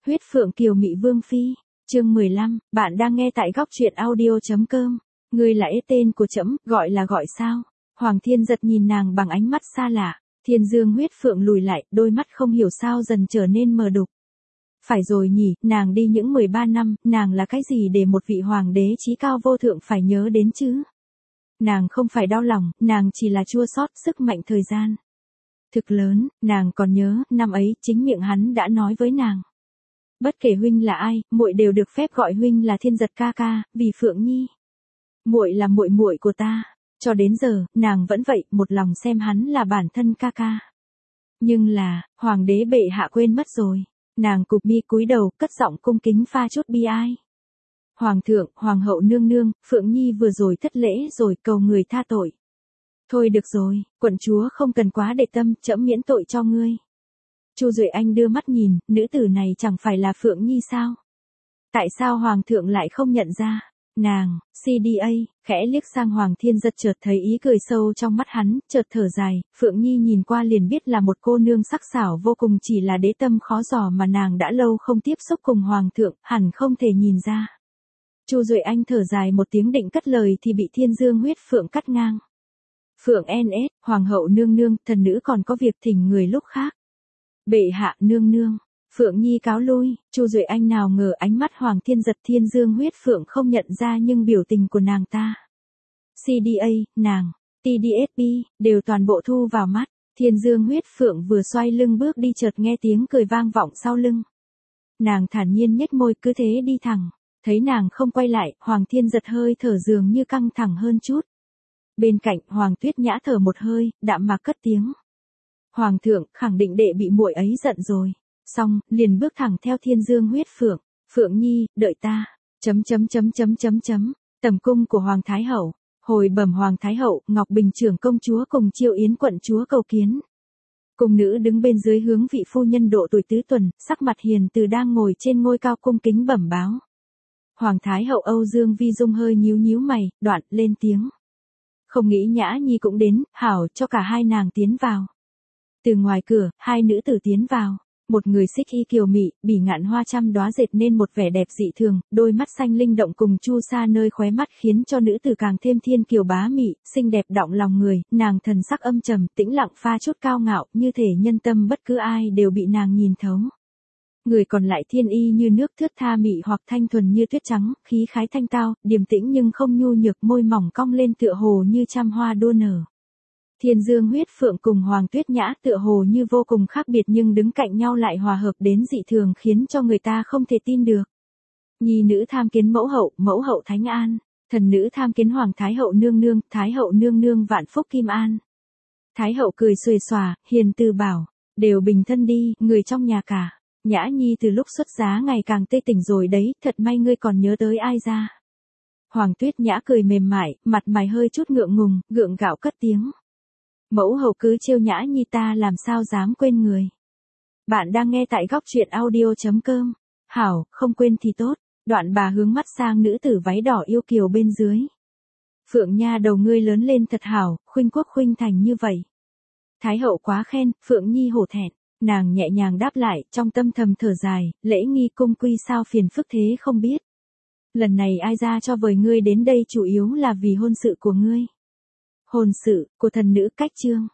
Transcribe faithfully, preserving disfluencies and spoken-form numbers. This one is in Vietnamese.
Huyết Phượng Kiều Mị Vương Phi, chương mười lăm, bạn đang nghe tại góc truyện audio.com. Ngươi là ế tên của trẫm, gọi là gọi sao? Hoàng Thiên Giật nhìn nàng bằng ánh mắt xa lạ, Thiên Dương Huyết Phượng lùi lại, đôi mắt không hiểu sao dần trở nên mờ đục. Phải rồi nhỉ, nàng đi những mười ba năm, nàng là cái gì để một vị hoàng đế chí cao vô thượng phải nhớ đến chứ? Nàng không phải đau lòng, nàng chỉ là chua xót sức mạnh thời gian. Thực lớn, nàng còn nhớ, năm ấy, chính miệng hắn đã nói với nàng. Bất kể huynh là ai, muội đều được phép gọi huynh là Thiên Giật ca ca, vì Phượng Nhi. Muội là muội muội của ta. Cho đến giờ, nàng vẫn vậy, một lòng xem hắn là bản thân ca ca. Nhưng là, hoàng đế bệ hạ quên mất rồi. Nàng cụp mi cúi đầu, cất giọng cung kính pha chút bi ai. Hoàng thượng, hoàng hậu nương nương, Phượng Nhi vừa rồi thất lễ rồi, cầu người tha tội. Thôi được rồi, quận chúa không cần quá để tâm, trẫm miễn tội cho ngươi. Chu Duệ Anh đưa mắt nhìn, nữ tử này chẳng phải là Phượng Nhi sao? Tại sao hoàng thượng lại không nhận ra? Nàng, xê đê a, khẽ liếc sang Hoàng Thiên Giật, chợt thấy ý cười sâu trong mắt hắn, chợt thở dài, Phượng Nhi nhìn qua liền biết là một cô nương sắc sảo vô cùng, chỉ là đế tâm khó dò mà nàng đã lâu không tiếp xúc cùng hoàng thượng, hẳn không thể nhìn ra. Chu Duệ Anh thở dài một tiếng định cất lời thì bị Thiên Dương Huyết Phượng cắt ngang. Phượng en ét, hoàng hậu nương nương, thần nữ còn có việc thỉnh người lúc khác. Bệ hạ nương nương. Phượng Nhi cáo lui, Chu Duệ Anh nào ngờ ánh mắt Hoàng Thiên Giật Thiên Dương Huyết Phượng không nhận ra nhưng biểu tình của nàng ta. xê đê a, nàng, tê đê ét pê, đều toàn bộ thu vào mắt, Thiên Dương Huyết Phượng vừa xoay lưng bước đi chợt nghe tiếng cười vang vọng sau lưng. Nàng thản nhiên nhếch môi cứ thế đi thẳng, thấy nàng không quay lại, Hoàng Thiên Giật hơi thở dường như căng thẳng hơn chút. Bên cạnh Hoàng Tuyết Nhã thở một hơi, đạm mạc cất tiếng. Hoàng thượng, khẳng định đệ bị muội ấy giận rồi. Xong, liền bước thẳng theo Thiên Dương Huyết Phượng. Phượng Nhi, đợi ta. Chấm chấm chấm chấm chấm chấm. Tầm cung của Hoàng Thái Hậu. Hồi bẩm Hoàng Thái Hậu, Ngọc Bình trưởng công chúa cùng Chiêu Yến quận chúa cầu kiến. Cung nữ đứng bên dưới hướng vị phu nhân độ tuổi tứ tuần, sắc mặt hiền từ đang ngồi trên ngôi cao cung kính bẩm báo. Hoàng Thái Hậu Âu Dương Vi Dung hơi nhíu nhíu mày, đoạn lên tiếng. Không nghĩ Nhã Nhi cũng đến, hảo cho cả hai nàng tiến vào. Từ ngoài cửa, hai nữ tử tiến vào. Một người xích y kiều mị, bỉ ngạn hoa trăm đóa dệt nên một vẻ đẹp dị thường, đôi mắt xanh linh động cùng chu sa nơi khóe mắt khiến cho nữ tử càng thêm thiên kiều bá mị, xinh đẹp động lòng người, nàng thần sắc âm trầm, tĩnh lặng pha chút cao ngạo, như thể nhân tâm bất cứ ai đều bị nàng nhìn thấu. Người còn lại thiên y như nước thướt tha mị hoặc thanh thuần như tuyết trắng, khí khái thanh tao, điềm tĩnh nhưng không nhu nhược, môi mỏng cong lên tựa hồ như trăm hoa đua nở. Thiên Dương Huyết Phượng cùng Hoàng Tuyết Nhã tựa hồ như vô cùng khác biệt nhưng đứng cạnh nhau lại hòa hợp đến dị thường khiến cho người ta không thể tin được. Nhi nữ tham kiến mẫu hậu, mẫu hậu thánh an. Thần nữ tham kiến Hoàng Thái Hậu nương nương, Thái Hậu nương nương vạn phúc kim an. Thái Hậu cười xuề xòa, hiền từ bảo, đều bình thân đi, người trong nhà cả. Nhã Nhi từ lúc xuất giá ngày càng tê tỉnh rồi đấy, thật may ngươi còn nhớ tới ai ra. Hoàng Tuyết Nhã cười mềm mại, mặt mày hơi chút ngượng ngùng, gượng gạo cất tiếng. Mẫu hậu cứ trêu Nhã Nhi ta làm sao dám quên người. Bạn đang nghe tại góc truyện audio.com. Hảo, không quên thì tốt. Đoạn bà hướng mắt sang nữ tử váy đỏ yêu kiều bên dưới. Phượng nha đầu ngươi lớn lên thật hảo, khuynh quốc khuynh thành như vậy. Thái hậu quá khen, Phượng Nhi hổ thẹn. Nàng nhẹ nhàng đáp lại, trong tâm thầm thở dài, lễ nghi cung quy sao phiền phức thế không biết. Lần này ai ra cho vời ngươi đến đây chủ yếu là vì hôn sự của ngươi. Hôn sự, của thần nữ cách chương.